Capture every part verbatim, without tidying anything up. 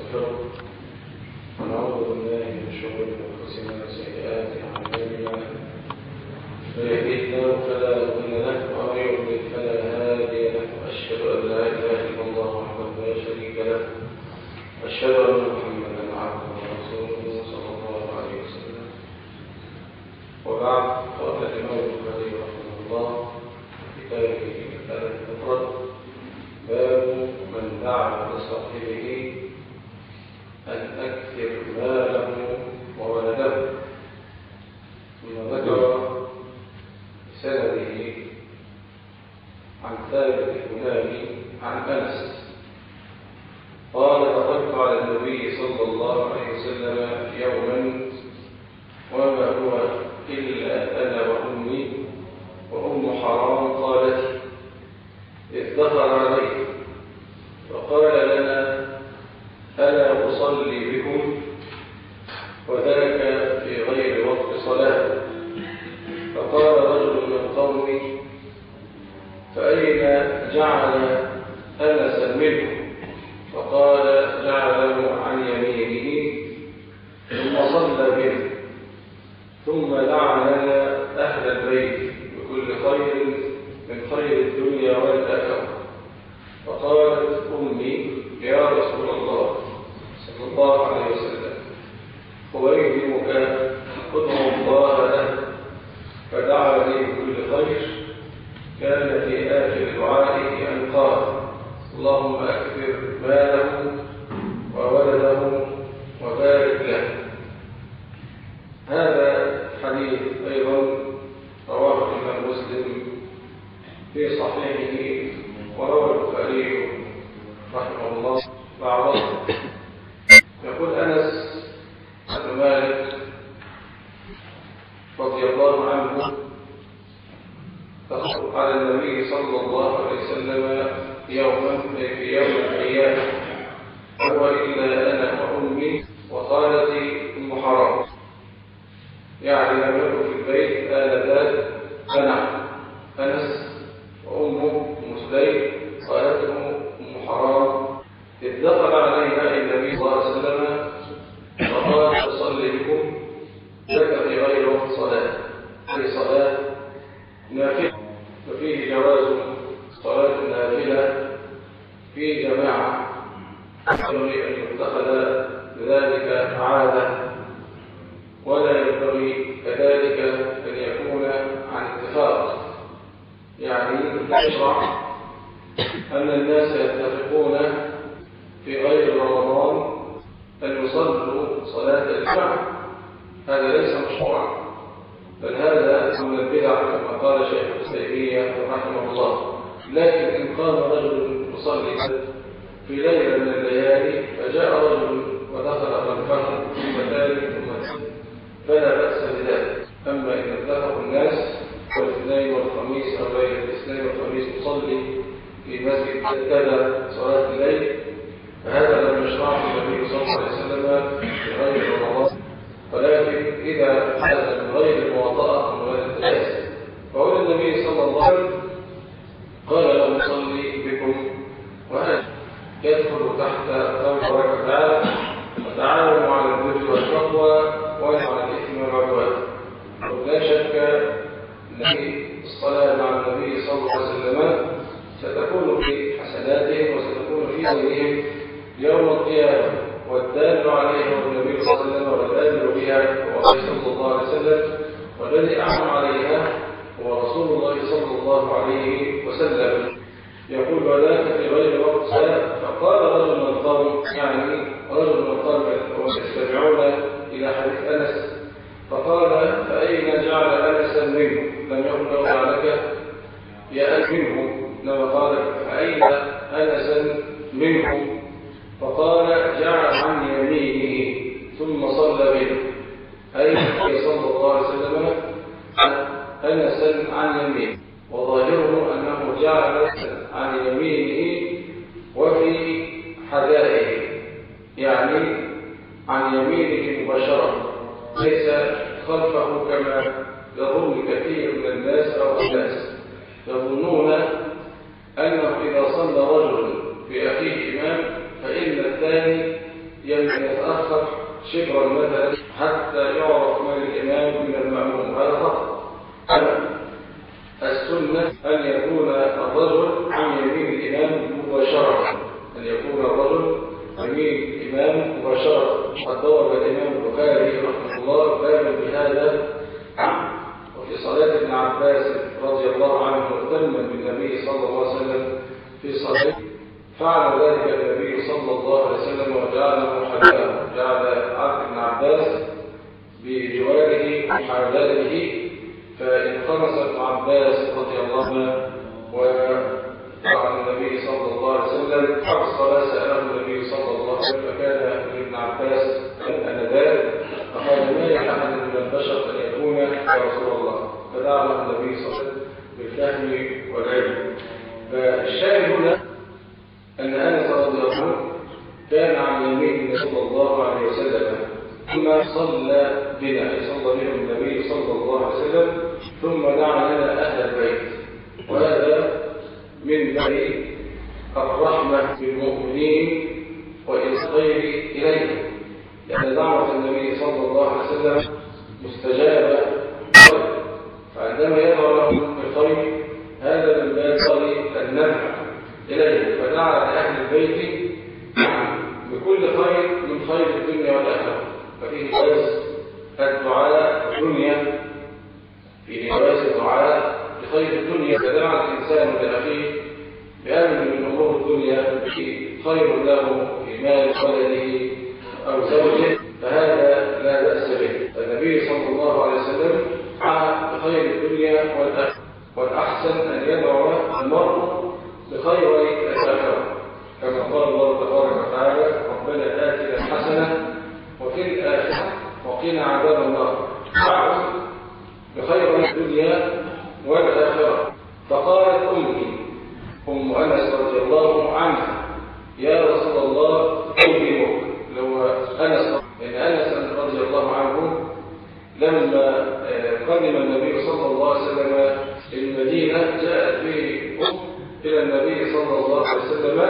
ونستغفره ونعوذ بالله من شرور انفسنا وسيئات اعمالنا من يهده الله فلا مضل له ومن يضلل فلا هادي له واشهد ان لا اله الا الله وحده لا شريك له واشهد ان محمدا عبده ورسوله صلى الله عليه وسلم. وبعد قال الامام البخاري رحمه الله في كتابه الادب المفرد باب من دعا لصاحبه أن أكثر ماله وولده، ثم ذكر سنده عن ثابت البناني عن أنس قال: دخلت على النبي صلى الله عليه وسلم يوما وما هو إلا أنا وأمي وأم حرام قالت: إذ دخل عليه فقال لنا: ألا أصلي بكم؟ وذاك في غير وقت صلاة. فقال رجل من قومي: فأين جعل أنسا منه؟ فقال: جعله عن يمينه ثم صلى به، ثم دعا لنا أهل البيت بكل خير من خير الدنيا والآخرة. فقالت أمي: يا رسول الله صلى الله عليه وسلم، أويهمك ادعو الله له. فدعا لي بكل خير. كان في آخر دعائه أن قال: اللهم أكثر ماله وولده وبارك له. هذا الحديث أيضا رواه الإمام مسلم في صحيحه، وروى البخاري رحمه الله بعضه. يقول أنس بن مالك رضي الله عنه: دخلت على النبي صلى الله عليه وسلم يوما في يوم الأيام هو إلا أنا وأمي وخالتي أم حرام، يعني لم يكن في البيت آنذاك أنا أنس وأمه أم سليم خالته أم حرام. إذ دخل عليها النبي صلى الله عليه وسلم فقال: أصلي بكم؟ ذاك في غير وقت صلاة، في صلاة نافلة، وفيه جواز صلاة النافلة في جماعة، ينبغي أن يتخذ بذلك عادة، ولا ينبغي كذلك أن يكون عن اتفاق. يعني يشرع أن الناس يتفقون في غير رمضان أن يصلوا صلاة الجمعة، هذا ليس مشروعا، بل هذا من البدع كما قال شيخ تيمية رحمه الله. لكن إن قام رجل يصلي في ليلة من الليالي فجاء رجل ودخل خلفه ثم ثالث ثم فلا بأس بذلك. أما إن اتفق الناس والاثنين والخميس أو ليلة الاثنين والخميس يصلي في مسجد كذا صلاة الليل، فهذا لم يشرعه النبي صلى الله عليه وسلم في غير رمضان. ولكن إذا حدث من غير المواطأة أو غير التجاوز فقول النبي صلى الله عليه وسلم قال: لو أصلي بكم، وهذا يدخل تحت قول تبارك وتعالى: وتعاونوا على البر والتقوى ولا على الإثم والعدوان. ولا شك أن الصلاة مع النبي صلى الله عليه وسلم ستكون في حسناتهم وستكون في غيرهم يوم القيامة، والدال عليها هو النبي صلى الله عليه وسلم، والآمر بها هو صلى الله عليه وسلم، والذي أعلم عليها هو رسول الله صلى الله عليه وسلم. يقول: وذاك في غير وقت صلاة. فقال رجل من القوم، يعني رجل من القوم يستمعون إلى حديث أنس، فقال: فأين جعل أنسا منه؟ لم يقل له جعلك يا منه، إنما قال: فأين أنسا منه؟ فقال: جعل عن يمينه ثم صلى به، أي صلى الله عليه وسلم أنسا عن يمينه، وظاهره أنه جعل عن يمينه وفي حذائه، يعني عن يمينه مباشرة، ليس خلفه كما يظن كثير من الناس أو الناس يظنون أنه إذا صلى رجل في أخيه إمام فإن الثاني يتأخر شبرا مثلا حتى يعرف من الإمام من المأموم، هذا خطأ. السنة أن يكون الرجل عن يمين الإمام مباشرة، أن يكون الرجل عن يمين الإمام مباشرة. قد ضرب الإمام البخاري رحمه الله بابا بهذا، وفي صلاة ابن عباس رضي الله عنه مهتما بالنبي صلى الله عليه وسلم في صلاته، فعل ذلك النبي صلى الله عليه وسلم وجعله حلاه، جعل عبد بن عباس بجواره وحاذته، فانخرس ابن عباس رضي الله عنه وعن النبي صلى الله عليه وسلم فصل سأله النبي صلى الله عليه وسلم، فكان ابن عباس آنذاك فقال ما يحمل من البشر أن يكون يا رسول الله، فدعا له النبي صلى الله عليه وسلم بالفهم والعلم. فالشاهد هنا أن أنس رضي الله عنه كان عن يمين النبي صلى الله عليه وسلم، ثم صلى بنا، صلى بنا النبي صلى الله عليه وسلم، ثم دعا لنا أهل البيت، وهذا من باب الرحمة بالمؤمنين وإصغاء إليهم، لأن دعوة النبي صلى الله عليه وسلم مستجابة، فعندما يدعو لهم بالخير هذا من باب النفع إليه، فدعا لأهل البيت بكل خير من خير الدنيا والآخرة، ففيه جواز الدعاء الدنيا، فيه جواز الدعاء لخير الدنيا، فدعا الإنسان لأخيه بأمر من أمور الدنيا خير له في مال ولده أو زوجه، فهذا لا بأس به. النبي صلى الله عليه وسلم دعا بخير الدنيا والآخرة، والأحسن أن يدعو المرء بخير الآخرة، كما قال الله تبارك وتعالى ربنا آتنا حسنة وفي الآخرة وقنا عذاب النار، دعوا بخير الدنيا والآخرة. فقالت أمي أم أنس رضي الله عنها يا رسول الله أكلمك، لو أنس إن أنس رضي الله عنه لما قدم النبي صلى الله عليه وسلم المدينة جاءت به أم إلى النبي صلى الله عليه وسلم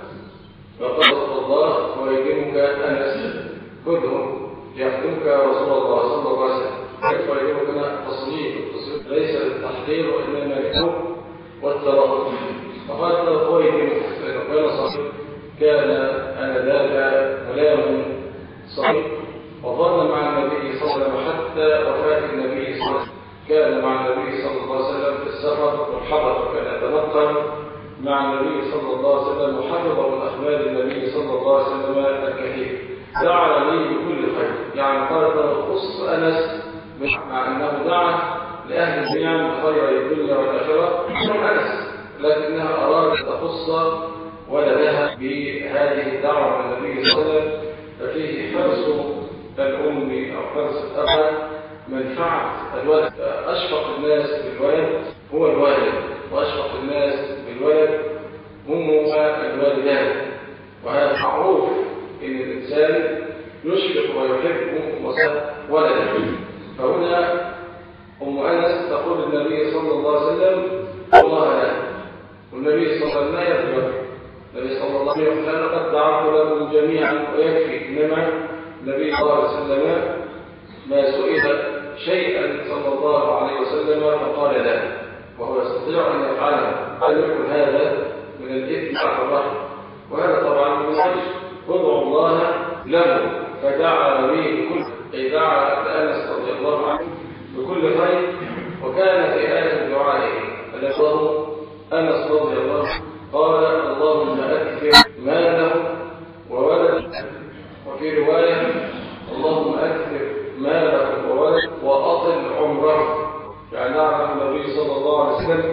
فقالت الله ويكرمك أنس، خذه يخدمك رسول الله صلى الله عليه وسلم. كيف يكرمك تصنيف؟ التصنيف ليس للتحقير وإنما للحب والتراضي. فقالت له ويكرمك، لأنه كان صغير، كان آنذاك غلام صغير، وظل مع النبي صلى الله عليه وسلم حتى وفاة النبي صلى الله عليه وسلم، كان مع النبي صلى الله عليه وسلم في السفر والحضر، وكان يتنقل مع النبي صلى الله عليه وسلم وحفظ من أخبار النبي صلى الله عليه وسلم الكثير. دعا لي بكل خير، يعني قال له خص أنس، مع أنه دعا لأهل الدنيا بخير الدنيا والآخرة من أنس، لكنها أرادت تخص ولدها بهذه الدعوة من النبي صلى الله عليه وسلم، ففيه حرص الأم أو حرص الأب منفعة الولد. أشفق الناس بالولد هو الوالد، وأشفق الناس بالولد هم الوالدان، وهذا معروف إن الإنسان يشفق ويحب ولده. فهنا أم أنس تقول النبي صلى الله عليه وسلم والله لا، والنبي صلى الله عليه وسلم لا يغفر، النبي صلى الله عليه وسلم لقد دعوت لهم جميعا ويكفي، إنما النبي صلى الله عليه وسلم ما سئل شيئا صلى الله عليه وسلم فقال لا، وهو يستطيع أن يفعله، هل يكون هذا من الإثم على الرحم؟ وهذا طبعا من الخير. ادعوا الله له، فدعا به بكل، أي دعا أنس رضي الله عنه بكل خير، وكان في آخر دعائه الذي أنس رضي الله عنه قال اللهم أكثر ماله وولده، وفي رواية اللهم أكثر ماله وولده وأطل عمره، يعني دعا النبي صلى الله عليه وسلم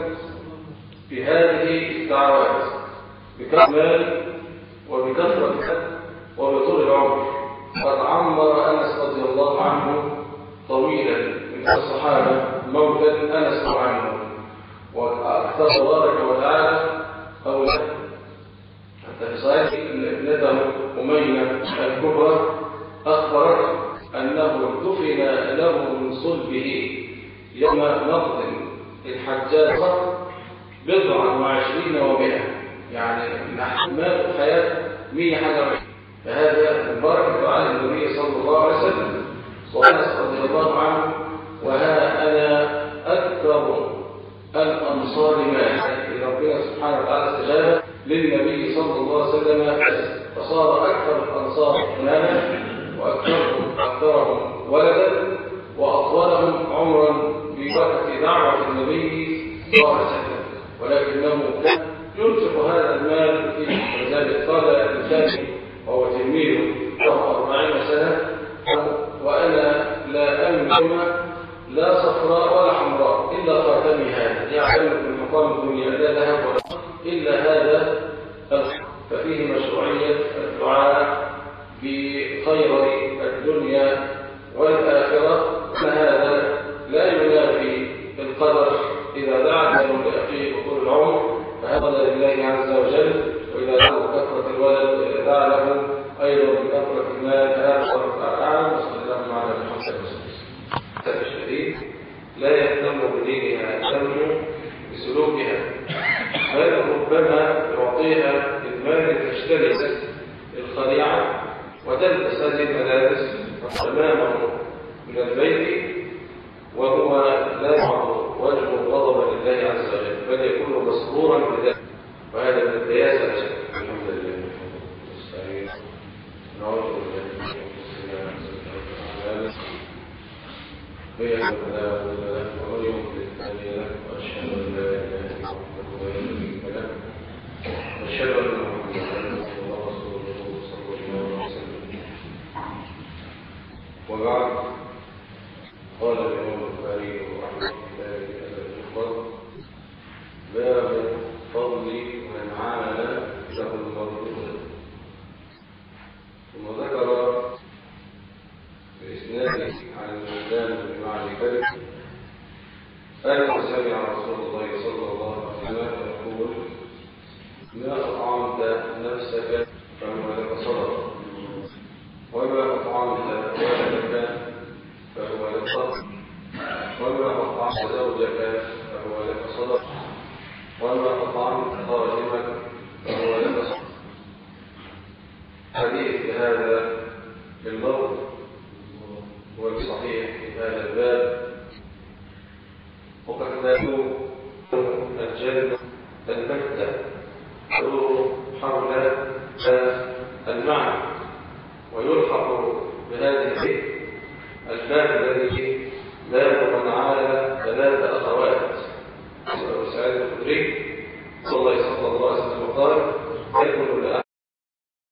بهذه الدعوات بكثرة المال وبكثرة الحد وبطول العمر. قد عمر أنس رضي الله عنه طويلا من الصحابة موتا أنس عنه، وأكثر تبارك وتعالى أولاده، حتى في صحيح أن ابنته أمينة الكبرى أخبرت أنه دفن له من صلبه يوم نقض الحجاج بضعا وعشرين ومئة، يعني نحن مات حياة مية حاجة. فهذا مبارك دعاء النبي صلى الله عليه وسلم. وأنس رضي الله عنه: وها أنا أكثر الأنصار مالا. ربنا سبحانه وتعالى استجاب للنبي صلى الله عليه وسلم فصار أكثر الأنصار مالا وأكثرهم أكثرهم ولدا وأطولهم عمرا ببركة دعوة النبي صلى الله عليه وسلم، ولكنه كان ينفق هذا المال في ذلك. قال الثاني وهو تلميذه له أربعين سنة: وأنا لا أملك لا صفراء ولا حمراء إلا خاتمي هذا، يعلم في مقام الدنيا لا ذهب ولا إلا هذا الخاتم. ففيه مشروعية الدعاء بخير الدنيا والآخرة. هذا لا ينافي القدر إذا دعا لأخيه بطول العمر فهذا لله عز وجل، وإذا دعا بكثرة الولد وإذا دعا له أيضا بكثرة المال هذا صرف أعلم. وصلى الله على محمد وسلم. الشديد لا يهتم بدينها، يهتم بسلوكها، بل ربما يعطيها المال تشتري الخليعة وتلبس هذه الملابس أمامه من البيت وهو لا يعرض وجهه غضبا لله عز وجل، بل يكون مسرورا بذلك. وهذا من الدياسة لا شك. الحمد لله نستعين نعوذ بالله من الشيطان الرجيم. وأشهد أن لا إله إلا الله وحده لا شريك له، وأشهد أن محمدا رسول الله صلى الله عليه وسلم. وبعد، قال الإمام البخاري رحمه الله تعالى: باب فضل من عمل له المرء. ثم ذكر بإسناده عن الميزان بن معد كرب أنه سمع رسول الله صلى الله عليه وسلم يقول: ما أطعمت نفسك فهو لك صدقة، وما أطعمت ولدك فهو لك صدقة، وما أطعمت زوجك فهو لك صدقة، وما أطعمت خادمك فهو لك صدقة. حديث هذا اللفظ والصحيح في هذا الباب. وقد نادوا الجنة البتة تدور حول المعنى، ويلحق بهذه الباب الذي باب من عال ثلاث أخوات. سعيد الخدري صلى الله عليه وسلم قال: يكون